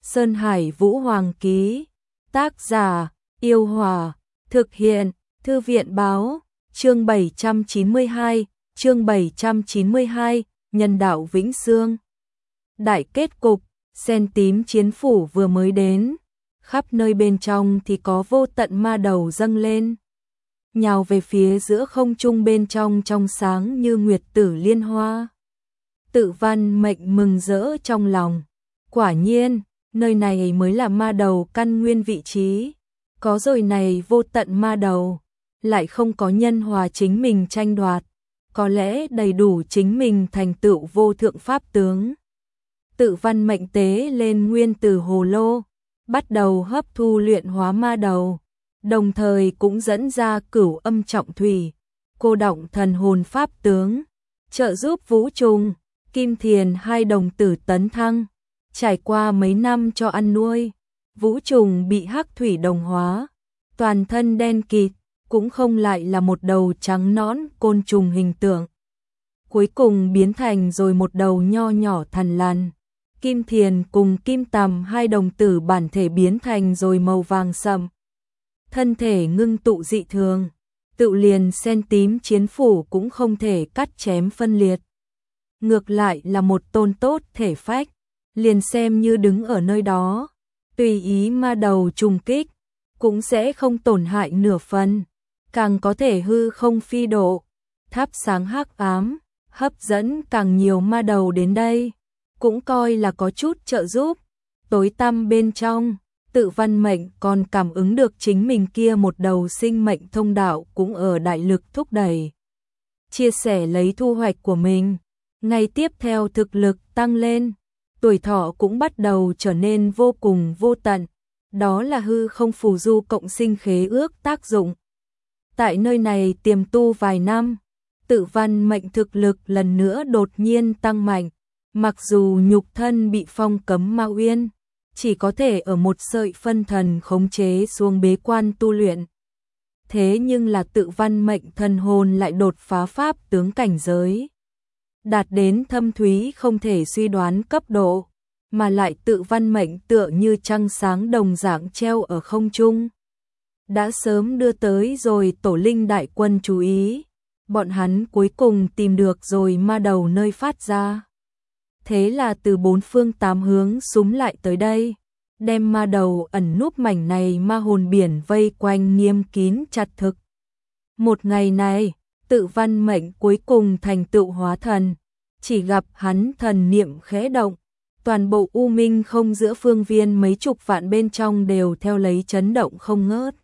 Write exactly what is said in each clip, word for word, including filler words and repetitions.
Sơn Hải Vũ Hoàng ký. Tác giả: Yêu Hòa. Thực hiện: Thư viện báo. Chương bảy trăm chín mươi hai, chương bảy trăm chín mươi hai, Nhân đạo Vĩnh Sương. Đại kết cục, sen tím chiến phủ vừa mới đến, khắp nơi bên trong thì có vô tận ma đầu dâng lên, nhào về phía giữa không trung bên trong trong sáng như nguyệt tử liên hoa. Tự Văn Mệnh mừng rỡ trong lòng, quả nhiên, nơi này mới là ma đầu căn nguyên vị trí, có rồi này vô tận ma đầu, lại không có nhân hòa chính mình tranh đoạt, có lẽ đầy đủ chính mình thành tựu vô thượng pháp tướng. Tự Văn Mệnh tế lên nguyên tử hồ lô, bắt đầu hấp thu luyện hóa ma đầu, đồng thời cũng dẫn ra cửu âm trọng thủy, cô động thần hồn pháp tướng, trợ giúp Vũ Trùng, Kim Thiền hai đồng tử tấn thăng. Trải qua mấy năm cho ăn nuôi, Vũ Trùng bị hắc thủy đồng hóa, toàn thân đen kịt, cũng không lại là một đầu trắng nõn côn trùng hình tượng. Cuối cùng biến thành rồi một đầu nho nhỏ thằn lằn. Kim Thiền cùng Kim Tầm hai đồng tử bản thể biến thành rồi màu vàng sậm. Thân thể ngưng tụ dị thường, tự liền sen tím chiến phủ cũng không thể cắt chém phân liệt. Ngược lại là một tôn tốt thể phách, liền xem như đứng ở nơi đó, tùy ý ma đầu trùng kích, cũng sẽ không tổn hại nửa phần, càng có thể hư không phi độ, thắp sáng hắc ám, hấp dẫn càng nhiều ma đầu đến đây, cũng coi là có chút trợ giúp. Tối tăm bên trong, Tự Văn Mệnh còn cảm ứng được chính mình kia một đầu sinh mệnh thông đạo cũng ở đại lực thúc đẩy, chia sẻ lấy thu hoạch của mình. Ngày tiếp theo thực lực tăng lên, tuổi thọ cũng bắt đầu trở nên vô cùng vô tận, đó là hư không phù du cộng sinh khế ước tác dụng. Tại nơi này tiềm tu vài năm, Tự Văn Mệnh thực lực lần nữa đột nhiên tăng mạnh, mặc dù nhục thân bị phong cấm ma uyên, chỉ có thể ở một sợi phân thần khống chế xuống bế quan tu luyện. Thế nhưng là Tự Văn Mệnh thần hồn lại đột phá pháp tướng cảnh giới, đạt đến thâm thúy không thể suy đoán cấp độ, mà lại Tự Văn Mệnh tựa như trăng sáng đồng dạng treo ở không trung. Đã sớm đưa tới rồi tổ linh đại quân chú ý, bọn hắn cuối cùng tìm được rồi ma đầu nơi phát ra. Thế là từ bốn phương tám hướng xúm lại tới đây, đem ma đầu ẩn núp mảnh này ma hồn biển vây quanh nghiêm kín chặt thực. Một ngày này, Tự Văn Mệnh cuối cùng thành tựu hóa thần, chỉ gặp hắn thần niệm khẽ động, toàn bộ u minh không giữa phương viên mấy chục vạn bên trong đều theo lấy chấn động không ngớt.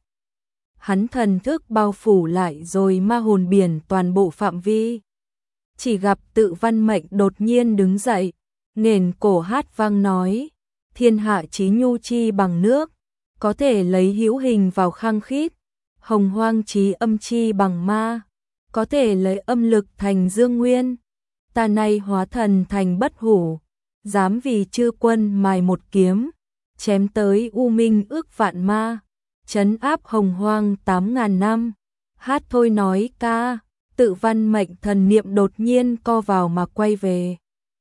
Hắn thần thức bao phủ lại rồi ma hồn biển toàn bộ phạm vi. Chỉ gặp Tự Văn Mệnh đột nhiên đứng dậy, nghển cổ hát vang nói: thiên hạ chí nhu chi bằng nước, có thể lấy hữu hình vào khăng khít, hồng hoang chí âm chi bằng ma, có thể lấy âm lực thành dương nguyên. Ta nay hóa thần thành bất hủ, dám vì chư quân mài một kiếm, chém tới u minh ước vạn ma, trấn áp hồng hoang tám ngàn năm. Hát thôi nói ca, Tự Văn Mệnh thần niệm đột nhiên co vào mà quay về,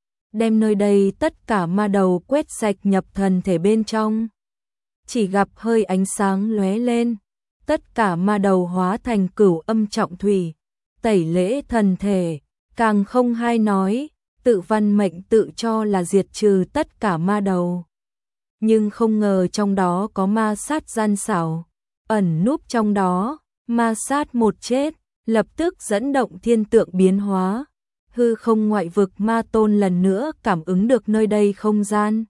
đem nơi đây tất cả ma đầu quét sạch nhập thần thể bên trong. Chỉ gặp hơi ánh sáng lóe lên, tất cả ma đầu hóa thành cửu âm trọng thủy, tẩy lễ thần thể. Càng không hay nói, Tự Văn Mệnh tự cho là diệt trừ tất cả ma đầu. Nhưng không ngờ trong đó có ma sát gian xảo, ẩn núp trong đó, ma sát một chết, lập tức dẫn động thiên tượng biến hóa. Hư không ngoại vực ma tôn lần nữa cảm ứng được nơi đây không gian.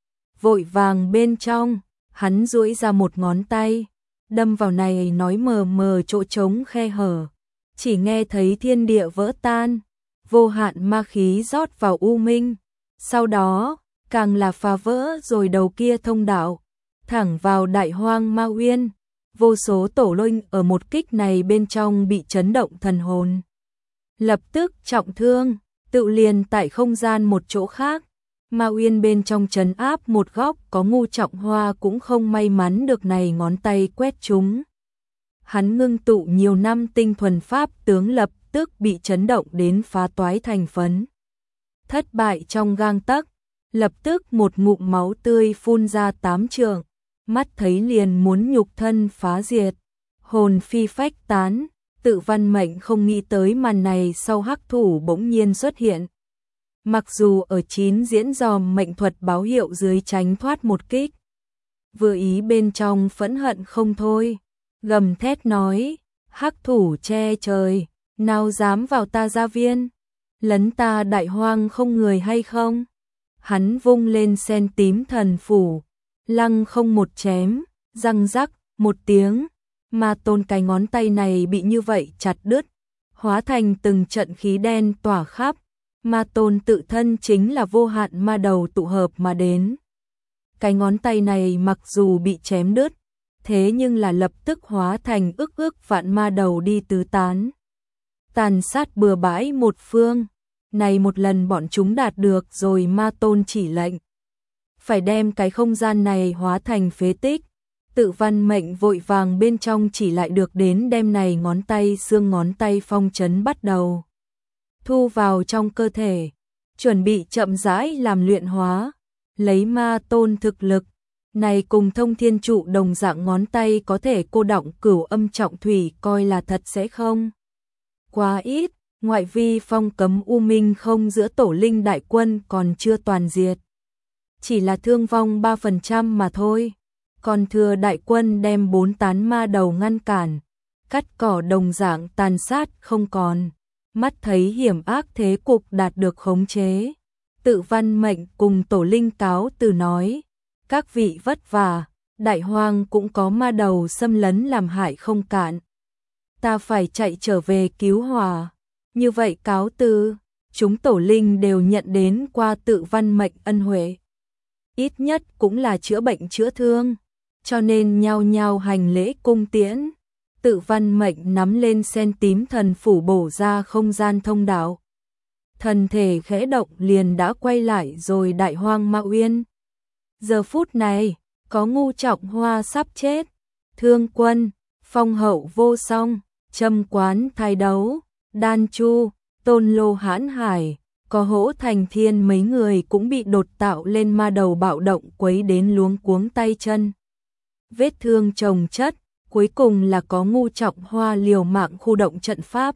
Vội vàng bên trong, hắn duỗi ra một ngón tay, đâm vào này nói mờ mờ chỗ trống khe hở. Chỉ nghe thấy thiên địa vỡ tan, vô hạn ma khí rót vào u minh, sau đó, càng là phá vỡ rồi đầu kia thông đạo, thẳng vào đại hoang ma uyên. Vô số tổ linh ở một kích này bên trong bị chấn động thần hồn, lập tức trọng thương, tự liền tại không gian một chỗ khác. Ma uyên bên trong trấn áp một góc có Ngu Trọng Hoa cũng không may mắn được này ngón tay quét chúng. Hắn ngưng tụ nhiều năm tinh thuần pháp tướng lập tức bị chấn động đến phá toái thành phấn. Thất bại trong gang tấc, lập tức một ngụm máu tươi phun ra tám trượng, mắt thấy liền muốn nhục thân phá diệt, hồn phi phách tán. Tự Văn Mệnh không nghĩ tới màn này sau hắc thủ bỗng nhiên xuất hiện. Mặc dù ở chín diễn dòm mệnh thuật báo hiệu dưới tránh thoát một kích, vừa ý bên trong phẫn hận không thôi, gầm thét nói, hắc thủ che trời, nào dám vào ta gia viên, lấn ta đại hoang không người hay không? Hắn vung lên sen tím thần phủ, lăng không một chém, răng rắc, một tiếng, Ma Tôn cái ngón tay này bị như vậy chặt đứt, hóa thành từng trận khí đen tỏa khắp. Ma Tôn tự thân chính là vô hạn ma đầu tụ hợp mà đến. Cái ngón tay này mặc dù bị chém đứt, thế nhưng là lập tức hóa thành ức ức vạn ma đầu đi tứ tán. Tàn sát bừa bãi một phương, này một lần bọn chúng đạt được rồi Ma Tôn chỉ lệnh. Phải đem cái không gian này hóa thành phế tích. Tự Văn Mệnh vội vàng bên trong chỉ lại được đến đem này ngón tay xương ngón tay phong trấn bắt đầu. Thu vào trong cơ thể, chuẩn bị chậm rãi làm luyện hóa, lấy Ma Tôn thực lực. Này cùng thông thiên trụ đồng dạng ngón tay có thể cô đọng cửu âm trọng thủy coi là thật sẽ không? Quá ít, ngoại vi phong cấm u minh không giữa tổ linh đại quân còn chưa toàn diệt. Chỉ là thương vong ba phần trăm mà thôi. Còn thừa đại quân đem bốn tán ma đầu ngăn cản, cắt cỏ đồng dạng tàn sát không còn. Mắt thấy hiểm ác thế cục đạt được khống chế. Tự Văn Mệnh cùng tổ linh cáo từ nói, các vị vất vả, đại hoang cũng có ma đầu xâm lấn làm hại không cạn. Ta phải chạy trở về cứu hòa. Như vậy cáo từ, chúng tổ linh đều nhận đến qua Tự Văn Mệnh ân huệ. Ít nhất cũng là chữa bệnh chữa thương, cho nên nhao nhao hành lễ cung tiễn. Tự Văn Mệnh nắm lên sen tím thần phủ bổ ra không gian thông đạo. Thần thể khẽ động liền đã quay lại rồi đại hoang Ma Uyên. Giờ phút này, có Ngu Trọng Hoa sắp chết, Thương Quân, Phong Hậu Vô Song, Trâm Quán Thái Đấu, Đan Chu, Tôn Lô Hãn Hải, có Hỗ Thành Thiên mấy người cũng bị đột tạo lên ma đầu bạo động quấy đến luống cuống tay chân. Vết thương chồng chất, cuối cùng là có Ngu Trọng Hoa liều mạng khu động trận pháp.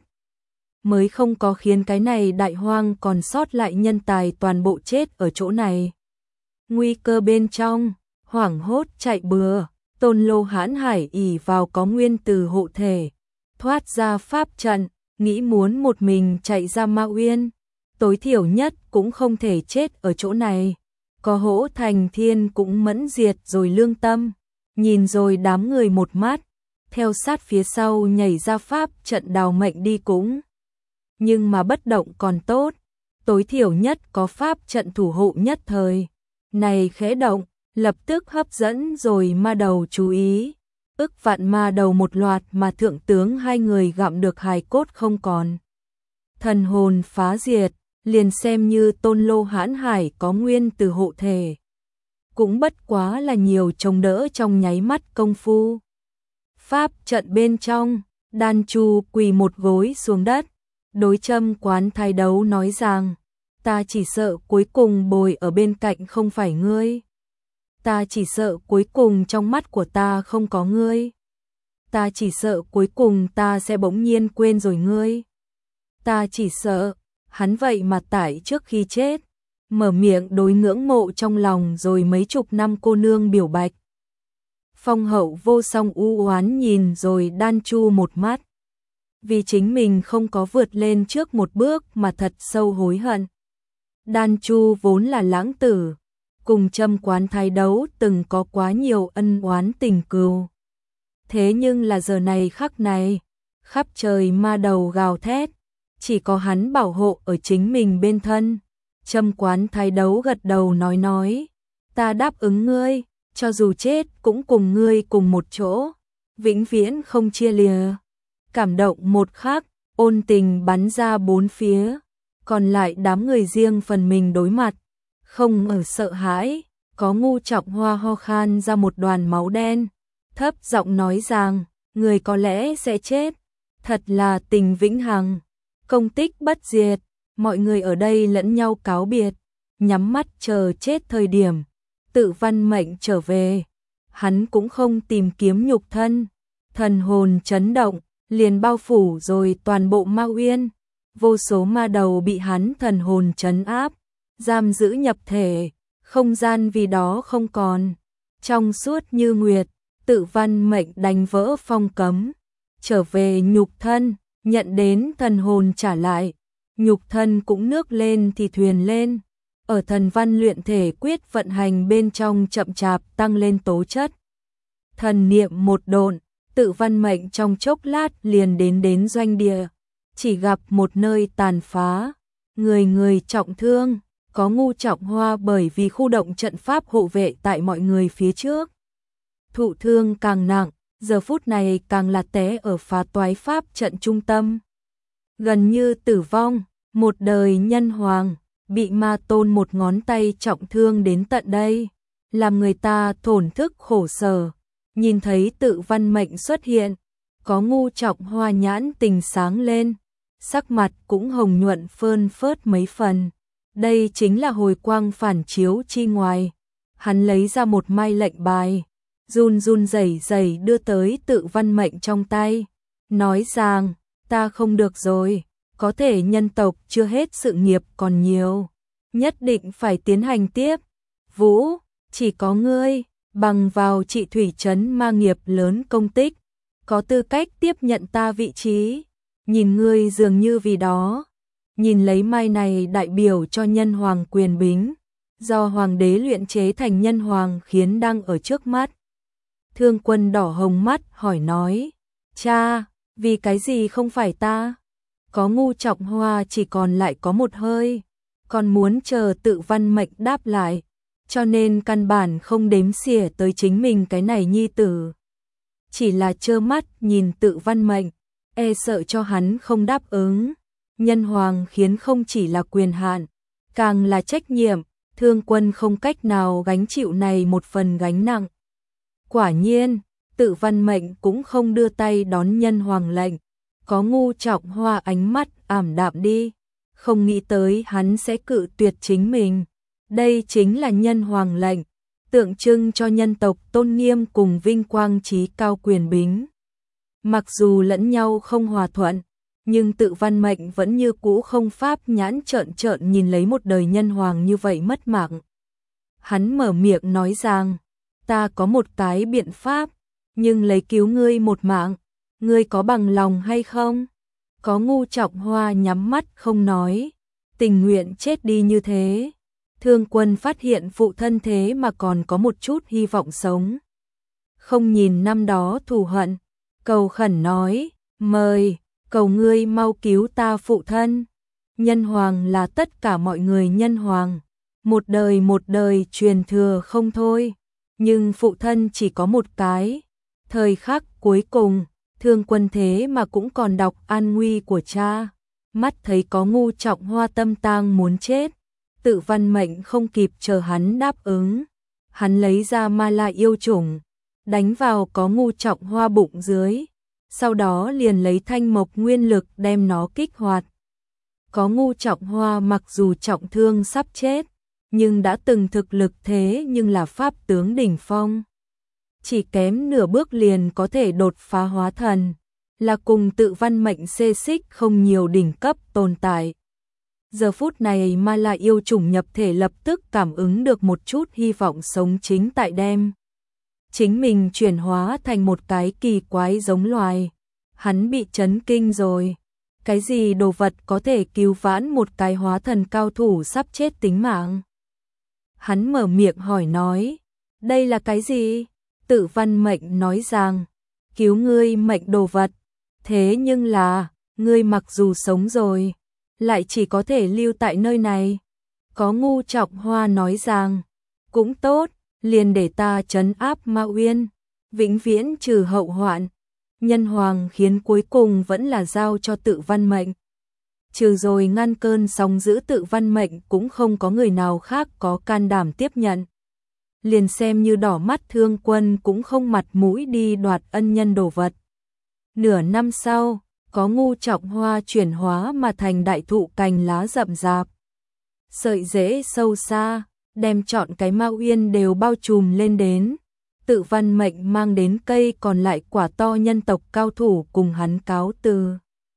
Mới không có khiến cái này đại hoang còn sót lại nhân tài toàn bộ chết ở chỗ này. Nguy cơ bên trong, hoảng hốt chạy bừa, Tôn Lô Hãn Hải ỷ vào có nguyên từ hộ thể, thoát ra pháp trận, nghĩ muốn một mình chạy ra Ma Uyên, tối thiểu nhất cũng không thể chết ở chỗ này. Có Hỗ Thành Thiên cũng mẫn diệt rồi lương tâm, nhìn rồi đám người một mắt, theo sát phía sau nhảy ra pháp trận đào mệnh đi cũng. Nhưng mà bất động còn tốt, tối thiểu nhất có pháp trận thủ hộ nhất thời. Này khẽ động, lập tức hấp dẫn rồi ma đầu chú ý. Ức vạn ma đầu một loạt mà thượng tướng hai người gặm được hài cốt không còn. Thần hồn phá diệt, liền xem như Tôn Lô Hãn Hải có nguyên từ hộ thể. Cũng bất quá là nhiều chống đỡ trong nháy mắt công phu. Pháp trận bên trong, Đan Chu quỳ một gối xuống đất. Đối Trâm Quán Thái Đấu nói rằng, ta chỉ sợ cuối cùng bồi ở bên cạnh không phải ngươi. Ta chỉ sợ cuối cùng trong mắt của ta không có ngươi. Ta chỉ sợ cuối cùng ta sẽ bỗng nhiên quên rồi ngươi. Ta chỉ sợ, hắn vậy mà tại trước khi chết, mở miệng đối ngưỡng mộ trong lòng rồi mấy chục năm cô nương biểu bạch. Phong Hậu Vô Song u oán nhìn rồi Đan Chu một mắt. Vì chính mình không có vượt lên trước một bước mà thật sâu hối hận. Đan Chu vốn là lãng tử, cùng Trâm Quán Thái Đấu từng có quá nhiều ân oán tình cừu. Thế nhưng là giờ này khắc này, khắp trời ma đầu gào thét, chỉ có hắn bảo hộ ở chính mình bên thân. Trâm Quán Thái Đấu gật đầu nói nói, ta đáp ứng ngươi, cho dù chết cũng cùng ngươi cùng một chỗ, vĩnh viễn không chia lìa. Cảm động một khắc, ôn tình bắn ra bốn phía, còn lại đám người riêng phần mình đối mặt, không ở sợ hãi. Có Ngu Trọng Hoa ho khan ra một đoàn máu đen, thấp giọng nói rằng, người có lẽ sẽ chết, thật là tình vĩnh hằng, công tích bất diệt. Mọi người ở đây lẫn nhau cáo biệt, nhắm mắt chờ chết thời điểm Tự Văn Mệnh trở về, hắn cũng không tìm kiếm nhục thân, thần hồn chấn động, liền bao phủ rồi toàn bộ Ma Uyên, vô số ma đầu bị hắn thần hồn trấn áp, giam giữ nhập thể, không gian vì đó không còn, trong suốt như nguyệt, Tự Văn Mệnh đánh vỡ phong cấm, trở về nhục thân, nhận đến thần hồn trả lại, nhục thân cũng nước lên thì thuyền lên. Ở thần văn luyện thể quyết vận hành bên trong chậm chạp tăng lên tố chất. Thần niệm một độn, Tự Văn Mệnh trong chốc lát liền đến đến doanh địa, chỉ gặp một nơi tàn phá, người người trọng thương, có Ngũ Trọng Hoa bởi vì khu động trận pháp hộ vệ tại mọi người phía trước. Thụ thương càng nặng, giờ phút này càng là té ở phá toái pháp trận trung tâm. Gần như tử vong, một đời nhân hoàng, bị ma tôn một ngón tay trọng thương đến tận đây, làm người ta thổn thức khổ sở. Nhìn thấy Tự Văn Mệnh xuất hiện, có Ngũ Trọng Hoa nhãn tình sáng lên, sắc mặt cũng hồng nhuận phơn phớt mấy phần. Đây chính là hồi quang phản chiếu chi ngoài. Hắn lấy ra một mai lệnh bài, run run rẩy rẩy đưa tới Tự Văn Mệnh trong tay, nói rằng, ta không được rồi, có thể nhân tộc chưa hết sự nghiệp còn nhiều, nhất định phải tiến hành tiếp. Vũ, chỉ có ngươi, bằng vào trị thủy trấn ma nghiệp lớn công tích, có tư cách tiếp nhận ta vị trí, nhìn ngươi dường như vì đó. Nhìn lấy mai này đại biểu cho nhân hoàng quyền bính, do hoàng đế luyện chế thành nhân hoàng khiến đang ở trước mắt. Thương Quân đỏ hồng mắt hỏi nói, cha, vì cái gì không phải ta? Có Ngũ Trọng Hoa chỉ còn lại có một hơi, còn muốn chờ Tự Văn Mệnh đáp lại, cho nên căn bản không đếm xỉa tới chính mình cái này nhi tử. Chỉ là trơ mắt nhìn Tự Văn Mệnh, e sợ cho hắn không đáp ứng. Nhân hoàng khiến không chỉ là quyền hạn, càng là trách nhiệm, Thương Quân không cách nào gánh chịu này một phần gánh nặng. Quả nhiên, Tự Văn Mệnh cũng không đưa tay đón nhân hoàng lệnh, có Ngũ Trọng Hoa ánh mắt ảm đạm đi, không nghĩ tới hắn sẽ cự tuyệt chính mình. Đây chính là nhân hoàng lệnh, tượng trưng cho nhân tộc tôn nghiêm cùng vinh quang trí cao quyền bính. Mặc dù lẫn nhau không hòa thuận, nhưng Tự Văn Mệnh vẫn như cũ không pháp nhãn trợn trợn nhìn lấy một đời nhân hoàng như vậy mất mạng. Hắn mở miệng nói rằng, ta có một cái biện pháp, nhưng lấy cứu ngươi một mạng, ngươi có bằng lòng hay không? Có Ngũ Trọng Hoa nhắm mắt không nói, tình nguyện chết đi như thế. Thương Quân phát hiện phụ thân thế mà còn có một chút hy vọng sống. Không nhìn năm đó thù hận, cầu khẩn nói, mời, cầu ngươi mau cứu ta phụ thân. Nhân hoàng là tất cả mọi người nhân hoàng, một đời một đời truyền thừa không thôi, nhưng phụ thân chỉ có một cái. Thời khắc cuối cùng, Thương Quân thế mà cũng còn đọc an nguy của cha, mắt thấy có Ngũ Trọng Hoa tâm tang muốn chết, Tự Văn Mệnh không kịp chờ hắn đáp ứng, hắn lấy ra ma la yêu chủng, đánh vào có Ngũ Trọng Hoa bụng dưới, sau đó liền lấy thanh mộc nguyên lực đem nó kích hoạt. Có Ngũ Trọng Hoa mặc dù trọng thương sắp chết, nhưng đã từng thực lực thế nhưng là pháp tướng đỉnh phong. Chỉ kém nửa bước liền có thể đột phá hóa thần, là cùng Tự Văn Mệnh xê xích không nhiều đỉnh cấp tồn tại. Giờ phút này ma la yêu chủng nhập thể lập tức cảm ứng được một chút hy vọng sống chính tại đem. Chính mình chuyển hóa thành một cái kỳ quái giống loài. Hắn bị chấn kinh rồi. Cái gì đồ vật có thể cứu vãn một cái hóa thần cao thủ sắp chết tính mạng? Hắn mở miệng hỏi nói, đây là cái gì? Tự Văn Mệnh nói rằng, cứu ngươi mệnh đồ vật. Thế nhưng là, ngươi mặc dù sống rồi, lại chỉ có thể lưu tại nơi này. Có Ngũ Trọng Hoa nói rằng, cũng tốt, liền để ta trấn áp Ma Uyên, vĩnh viễn trừ hậu hoạn. Nhân hoàng khiến cuối cùng vẫn là giao cho Tự Văn Mệnh. Trừ rồi ngăn cơn sóng dữ Tự Văn Mệnh cũng không có người nào khác có can đảm tiếp nhận. Liền xem như đỏ mắt Thương Quân cũng không mặt mũi đi đoạt ân nhân đồ vật. Nửa năm sau, có Ngũ Trọng Hoa chuyển hóa mà thành đại thụ cành lá rậm rạp. sợi rễ sâu xa, đem trọn cái Ma Uyên đều bao trùm lên đến. Tự Văn Mệnh mang đến cây còn lại quả to nhân tộc cao thủ cùng hắn cáo từ.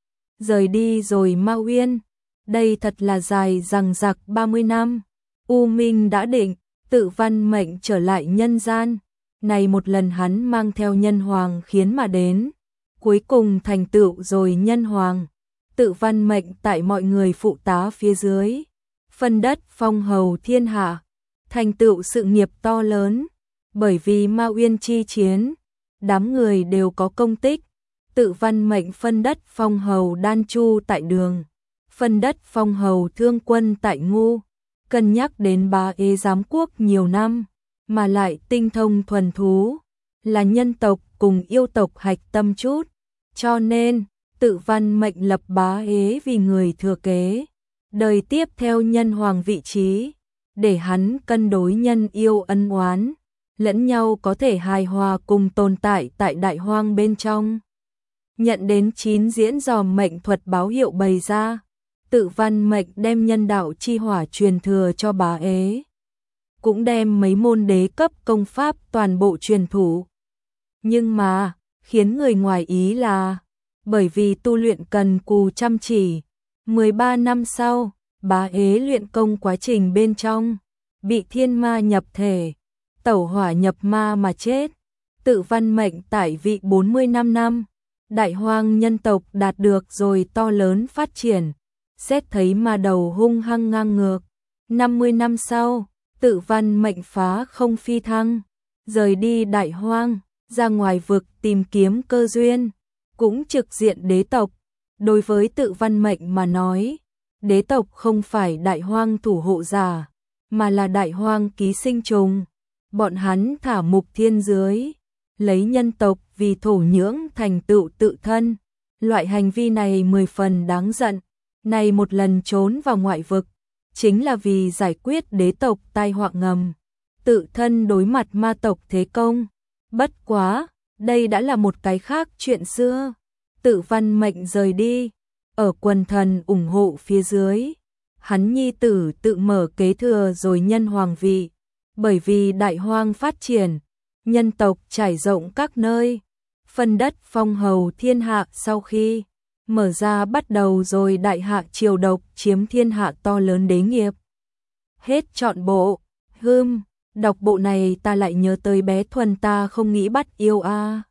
Rời đi rồi Ma Uyên, đây thật là dài dằng dặc ba mươi năm. U Minh đã định, Tự Văn Mệnh trở lại nhân gian. Này một lần hắn mang theo nhân hoàng khiến mà đến. Cuối cùng thành tựu rồi nhân hoàng. Tự Văn Mệnh tại mọi người phụ tá phía dưới. Phân đất phong hầu thiên hạ. Thành tựu sự nghiệp to lớn. Bởi vì Ma Uyên chi chiến, đám người đều có công tích. Tự Văn Mệnh phân đất phong hầu Đan Chu tại Đường, phân đất phong hầu Thương Quân tại Ngu, cân nhắc đến Bá Ế giám quốc nhiều năm, mà lại tinh thông thuần thú, là nhân tộc cùng yêu tộc hạch tâm chút, cho nên Tự Văn Mệnh lập Bá Ế vì người thừa kế, đời tiếp theo nhân hoàng vị trí, để hắn cân đối nhân yêu ân oán, lẫn nhau có thể hài hòa cùng tồn tại tại đại hoang bên trong. Nhận đến chín diễn dò mệnh thuật báo hiệu bày ra, Tự Văn Mệnh đem nhân đạo chi hỏa truyền thừa cho Bá Ế, cũng đem mấy môn đế cấp công pháp toàn bộ truyền thủ. Nhưng mà, khiến người ngoài ý là, bởi vì tu luyện cần cù chăm chỉ, mười ba năm sau, Bá Ế luyện công quá trình bên trong, bị thiên ma nhập thể, tẩu hỏa nhập ma mà chết. Tự Văn Mệnh tại vị bốn mươi lăm năm, đại hoang nhân tộc đạt được rồi to lớn phát triển, xét thấy ma đầu hung hăng ngang ngược. năm mươi năm sau, Tự Văn Mệnh phá không phi thăng, rời đi đại hoang, ra ngoài vực tìm kiếm cơ duyên, cũng trực diện đế tộc. Đối với Tự Văn Mệnh mà nói, đế tộc không phải đại hoang thủ hộ giả, mà là đại hoang ký sinh trùng. Bọn hắn thả mục thiên dưới, lấy nhân tộc vì thổ nhưỡng thành tựu tự thân. Loại hành vi này mười phần đáng giận. Này một lần trốn vào ngoại vực, chính là vì giải quyết đế tộc tai họa ngầm, tự thân đối mặt ma tộc thế công. Bất quá, đây đã là một cái khác chuyện xưa. Tự Văn Mệnh rời đi, ở quần thần ủng hộ phía dưới, hắn nhi tử tự mở kế thừa rồi nhân hoàng vị. Bởi vì đại hoang phát triển, nhân tộc trải rộng các nơi, phân đất phong hầu thiên hạ sau khi mở ra bắt đầu rồi đại hạ triều độc chiếm thiên hạ to lớn đế nghiệp. Hết trọn bộ, hưm, đọc bộ này ta lại nhớ tới bé Thuần ta không nghĩ bắt yêu a.